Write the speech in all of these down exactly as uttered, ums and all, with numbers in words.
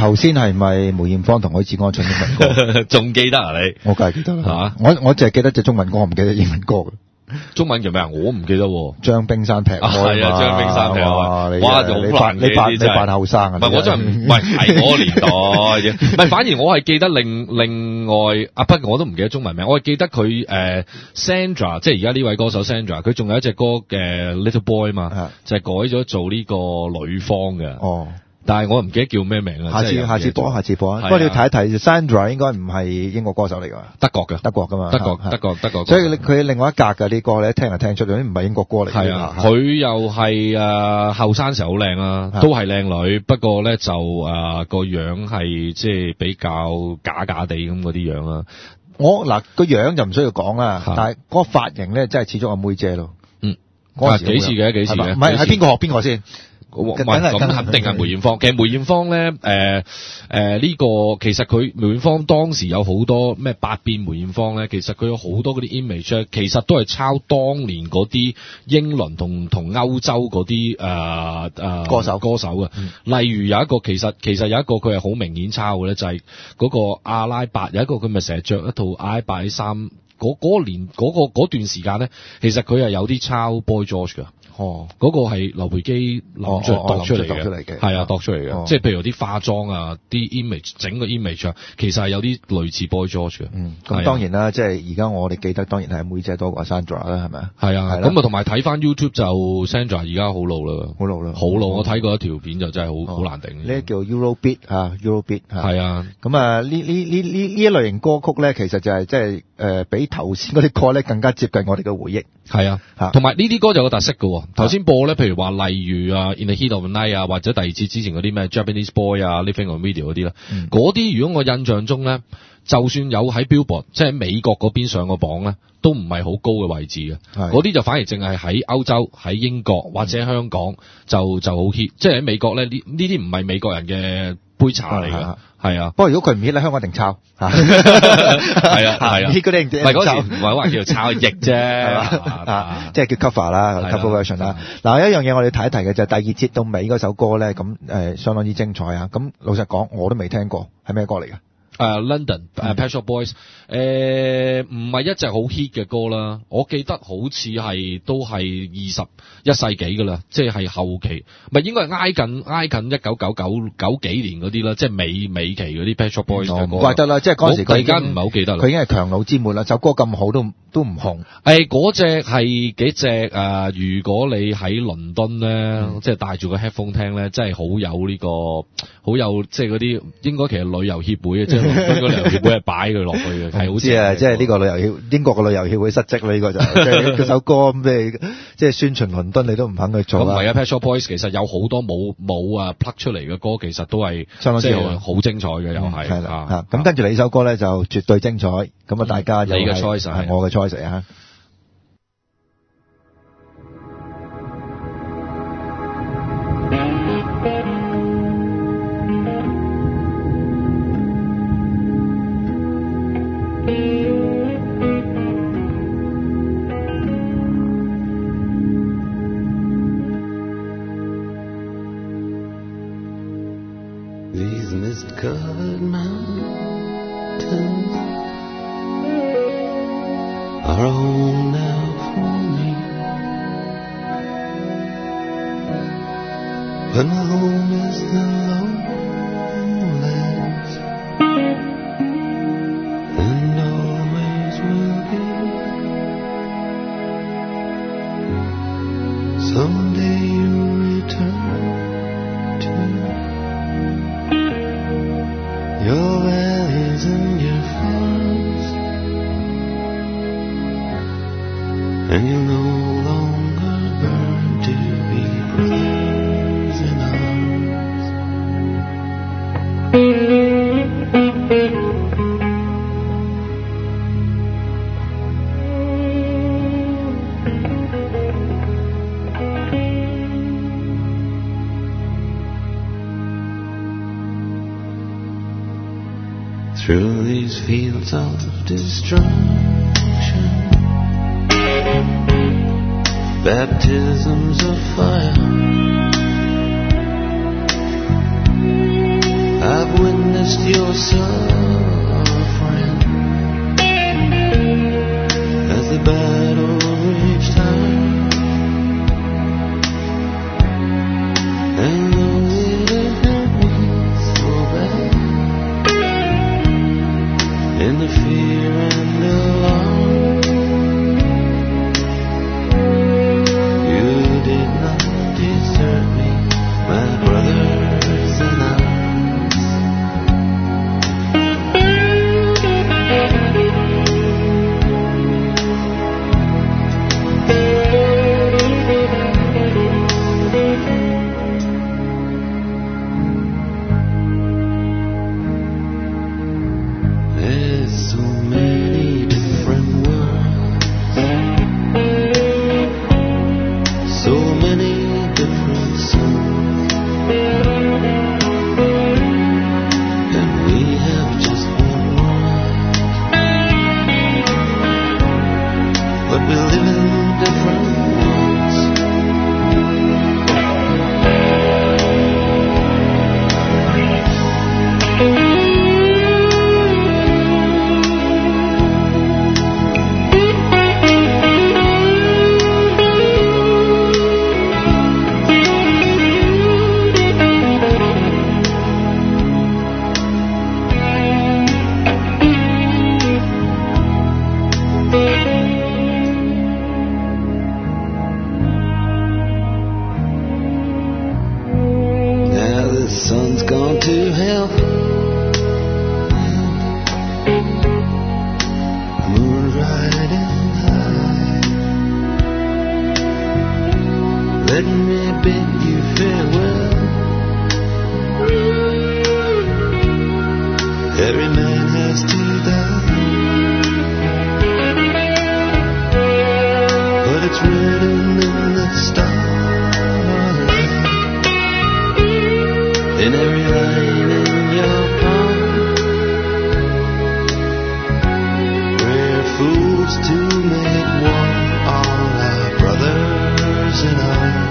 頭先係咪梅艷芳同許志安唱英文歌？ 仲記得啊你？ 我梗係記得啦。 嚇我我淨係記得隻中文歌，我唔記得英文歌嘅。 中文叫咩啊？我唔記得喎。 將冰山劈開啊！ 係啊，將冰山劈開。 你哇，就好難嘅你扮你呢啲真係扮後生啊！ 唔係我真係唔係係我年代啫。唔係，反而我係記得另另外啊，不過我都唔記得中文名。我係記得佢誒、呃、Sandra， 即係而家呢位歌手 Sandra， 佢仲有一隻歌嘅 Little Boy 嘛，就係、是、改咗做呢個女方嘅。 哦。 但係我唔記得叫咩名啦。 下次下次播下次播啊！不過你要睇一睇 Sandra 應該唔係英國歌手嚟㗎， 德國嘅， 德國㗎嘛， 德國德國德國。 所以佢另外一格嘅啲歌咧，聽就聽出嚟，唔係英國歌嚟。 係啊，佢又係誒後生時候好靚啦，都係靚女，不過咧就誒個、呃、樣係即係比較假假地咁嗰啲樣啦。 我嗱個樣就唔需要講啦，但係嗰個髮型咧真係似咗阿妹姐咯。嗯，嗰時幾次嘅幾次嘅， 唔係係邊個學邊個先？ 咁肯定係梅艷芳。其實梅艷芳咧，誒誒呢個其實佢梅艷芳當時有好多咩百變梅艷芳咧，其實佢有好多嗰啲 image， 其實都係抄當年嗰啲英倫同同歐洲嗰啲誒誒歌手歌手嘅。嗯、例如有一個其實其實有一個佢係好明顯抄嘅咧，就係、是、嗰個阿拉伯有一個佢咪成日着一套阿拉伯啲衫，嗰、嗰個年嗰、嗰個嗰段時間咧，其實佢係有啲抄 Boy George 㗎。哦，嗰、那個係劉培基諗出度出嚟嘅，係啊，度出嚟嘅，即係譬如啲化妝啊，啲 image 整個 image 啊，其實係有啲類似 Boy George 嘅。嗯， 咁當然啦，即係而家我哋記得當然係妹姐多過 Sandra 啦，係咪啊？ 係啊，咁啊同埋睇翻 YouTube 就 Sandra 而家好老啦， 好老啦， 好老。我睇過一條片就真係好好難頂。 呢叫 Eurobeat 啊 Eurobeat 係啊。 咁啊呢呢呢呢呢一類型歌曲咧，其實就係即係誒比頭先嗰啲歌咧更加接近我哋嘅回憶。 係啊，同埋呢啲歌就有個特色嘅。頭先播咧，譬如話例如啊 In the Heat of the Night 啊，或者第二節之前嗰啲咩 Japanese Boy 啊 Living on Video 嗰啲咧，嗰啲、嗯、如果我印象中咧，就算有喺 Billboard 即係美國嗰邊上個榜咧，都唔係好高嘅位置嘅。嗰啲就反而淨係喺歐洲、喺英國或者香港就就好 hit，即係喺美國咧呢呢啲唔係美國人嘅杯茶嚟嘅。係啊， 不過如果佢唔 hit 咧，香港一定抄。係啊係啊 ，hit 嗰啲唔係嗰時唔係話叫做抄譯啫， 啊，即係叫 cover 啦 ，cover version 啦。嗱，有一樣嘢我哋睇一提嘅就係第二節到尾嗰首歌咧，咁誒相當之精彩啊！咁老實講，我都未聽過，係咩歌嚟㗎？ 誒、uh, London 誒、uh, Pet Shop Boys 誒唔係一隻好 hit 嘅歌啦，我記得好似係都係二十一世紀㗎啦，即係後期，唔係應該係挨近挨近一九九九九幾年嗰啲啦，即係尾尾期嗰啲 Pet Shop Boys 嘅歌。唔怪得啦，即係嗰陣時佢而家唔係好記得啦。佢已經係強弩之末啦，首歌咁好都都唔紅。誒嗰隻係幾隻誒？如果你喺倫敦咧，嗯、即係戴住個 headphone 聽咧，真係好有呢、這個好有即係嗰啲應該其實旅遊協會嘅，即係。嗰個旅遊協會係擺佢落去嘅，係好似啊，即係呢個旅遊協英國嘅旅遊協會失職啦，呢、這個就即係嗰首歌咩，即係宣傳倫敦你都唔肯去做啦。咁唔係啊 Pet Shop Boys 其實有好多冇冇啊 plug 出嚟嘅歌，其實都係即係好精彩嘅，又係係啦。咁跟住你首歌咧就絕對精彩，咁啊大家有你嘅 choice 係我嘅 choice 啊。 These mist-covered mountains are a home now for me, but my home is the lowlands, and always will be. Someday you'll return to your valleys and your farms, and you'll no longer burn to be brothers in arms. Through these fields of destruction, baptisms of fire, I've I've witnessed your suffering as the battle raged high. And though it hurt me so bad, in the fear and alarm, you did not desert me, my brothers in arms. There's so many different words, so many different songs, and we have just one world, but we live in different worlds. Now the sun's gone to hell, moon's riding high. Let me bid you farewell. Every man has to die, but it's written in the starlight, in every line in your palm. We're fools to make one, all our brothers in arms.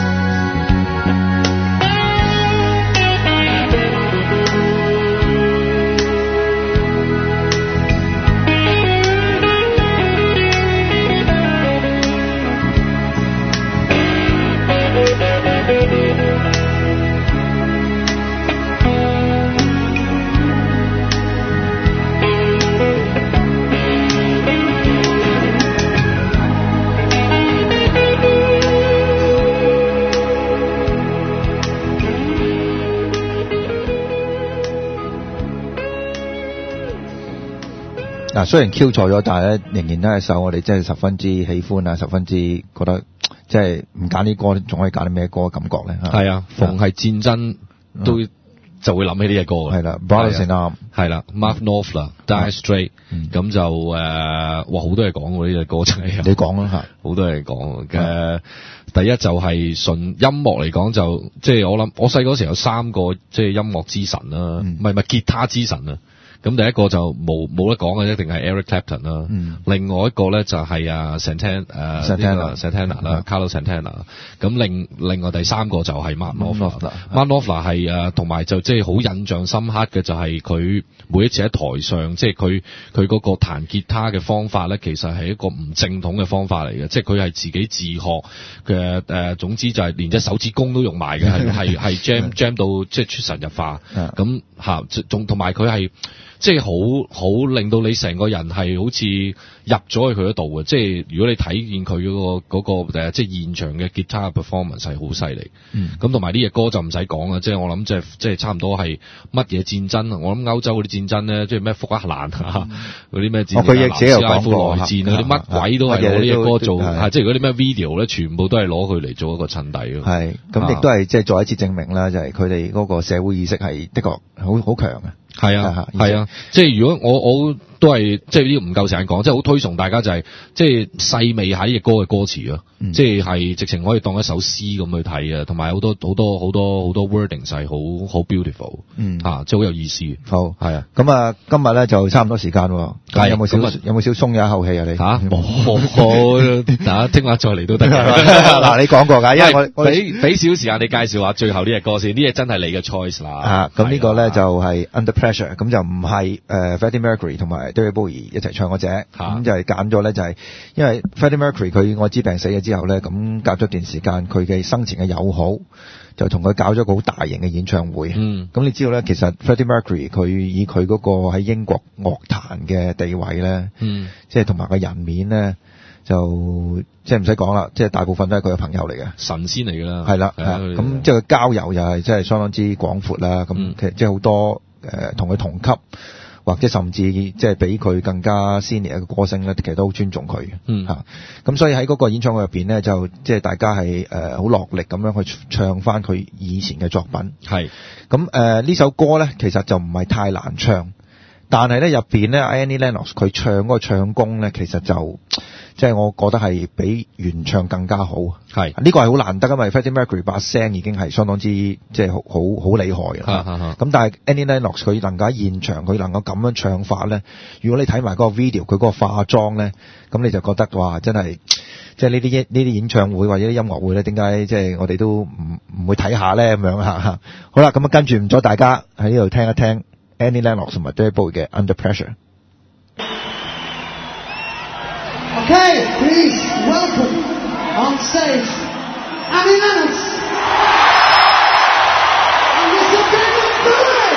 嗱，雖然 Q 錯咗，但係咧仍然都係首我哋真係十分之喜歡啊，十分之覺得即係唔揀啲歌，仲可以揀啲咩歌嘅感覺咧？ 係啊，逢係戰爭都就會諗起呢隻歌嘅。 係啦 ，Brothers in Arms 係啦 ，Mark Knopfler、Dire Straits，咁就誒，哇好多嘢講喎呢隻歌真係。 你講啦嚇， 好多嘢講嘅。第一就係純音樂嚟講就即係我諗，我細嗰時有三個即係音樂之神啦，唔係唔係吉他之神啊。咁第一個就冇冇得講嘅，一定係 Eric Clapton 啦。嗯、另外一個咧就係啊 Santana 誒 Santana Santana 啦 Carlos Santana。咁另另外第三個就係 Mark Knopfler。Mark Knopfler 係誒同埋就即係好印象深刻嘅就係佢每一次喺台上，即係佢佢嗰個彈吉他嘅方法咧，其實係一個唔正統嘅方法嚟嘅，即係佢係自己自學嘅誒、呃。總之就係連隻手指公都用埋嘅，係係係 jam jam 到即係出神入化。咁嚇仲同埋佢係。即係好好令到你成個人係好似入咗去佢嗰度嘅，即係如果你睇見佢嗰個嗰個誒，即係現場嘅吉他 performance 係好犀利。咁同埋呢隻歌就唔使講啦，即係我諗即係即係差唔多係乜嘢戰爭啊？我諗歐洲嗰啲戰爭咧，即係咩福克蘭啊，嗰啲咩戰爭啊，南斯拉夫內戰啊，啲乜鬼都係攞呢隻歌做，即係嗰啲咩 video 咧，全部都係攞佢嚟做一個襯底咯。 係，咁亦都係即係再一次證明啦，就係佢哋嗰個社會意識係的確好好強嘅。 係啊，係啊，即係如果我我都係即係呢個唔夠時間講，即係好推崇大家就係即係細味下呢隻歌嘅歌詞啊， 嗯、 即係係直情可以當一首詩咁去睇啊，同埋好多好多好多好多 wording 係好好 beautiful， 嗯啊，即係好有意思。 好係啊， 咁啊，今日咧就差唔多時間喎， 係有冇少咁啊有冇少鬆咗一口氣啊？你嚇冇冇，大家聽日再嚟都得嘅。 嗱，你講過㗎，因為我我俾俾少時間你介紹下最後呢隻歌先，呢隻真係你嘅 choice 啦。 啊，咁呢個咧就係 Under Pressure，咁就唔係誒 Freddie Mercury 同埋 David Bowie 一齊唱嗰隻，咁就係揀咗咧就係因為 Freddie Mercury 佢愛滋病死咗之後咧，咁隔咗段時間佢嘅生前嘅友好就同佢搞咗個好大型嘅演唱會。 嗯， 咁你知道咧，其實 Freddie Mercury 佢以佢嗰個喺英國樂壇嘅地位咧， 嗯， 即係同埋個人面咧，就即係唔使講啦，即係大部分都係佢嘅朋友嚟嘅， 神仙嚟㗎啦。 係啦，咁即係佢交友又係即係相當之廣闊啦。咁、嗯、其實即係好多誒同佢同級或者甚至即係比佢更加 senior 嘅歌星咧，其實都好尊重佢嘅。 嗯， 嚇、啊，咁所以喺嗰個演唱會入邊咧，就即係大家係誒好落力咁樣去唱翻佢以前嘅作品。 係， 咁誒呢首歌咧，其實就唔係太難唱。但係咧入邊咧 Annie Lennox 佢唱嗰個唱功咧，其實就即係我覺得係比原唱更加好。 係呢個係好難得，因為 Freddie Mercury 把聲已經係相當之即係好好好厲害啦。咁但係 Annie Lennox 佢能夠喺現場佢能夠咁樣唱法咧，如果你睇埋嗰個 video 佢嗰個化妝咧，咁你就覺得哇真係即係呢啲呢啲演唱會或者啲音樂會咧，點解即係我哋都唔唔會睇下咧咁樣嚇？好啦，咁啊跟住唔阻大家喺呢度聽一聽 Annie Lennox 同埋 David Bowie 嘅 Under Pressure。 Okay, please welcome on stage Annie Lennox and Mister David Bowie.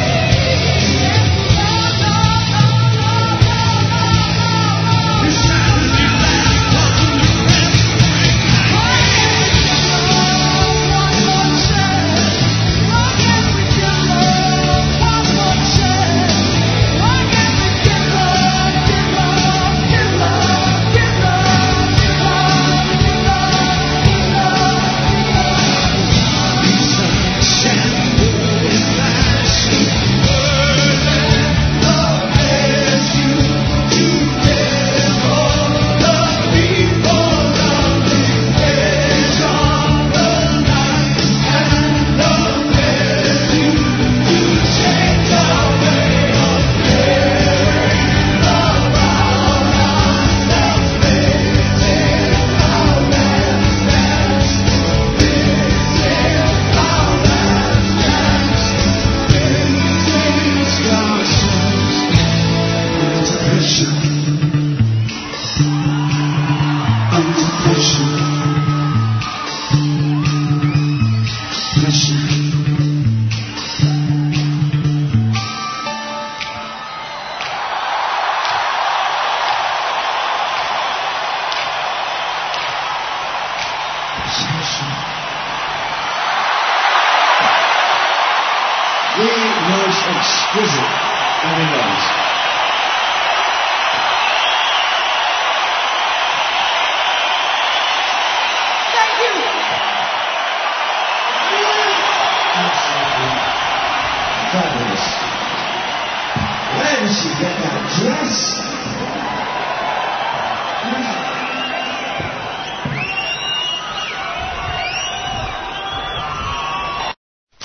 This special. The most exquisite Annie Lennox. Thank you. Absolutely fabulous. Where did she get that dress?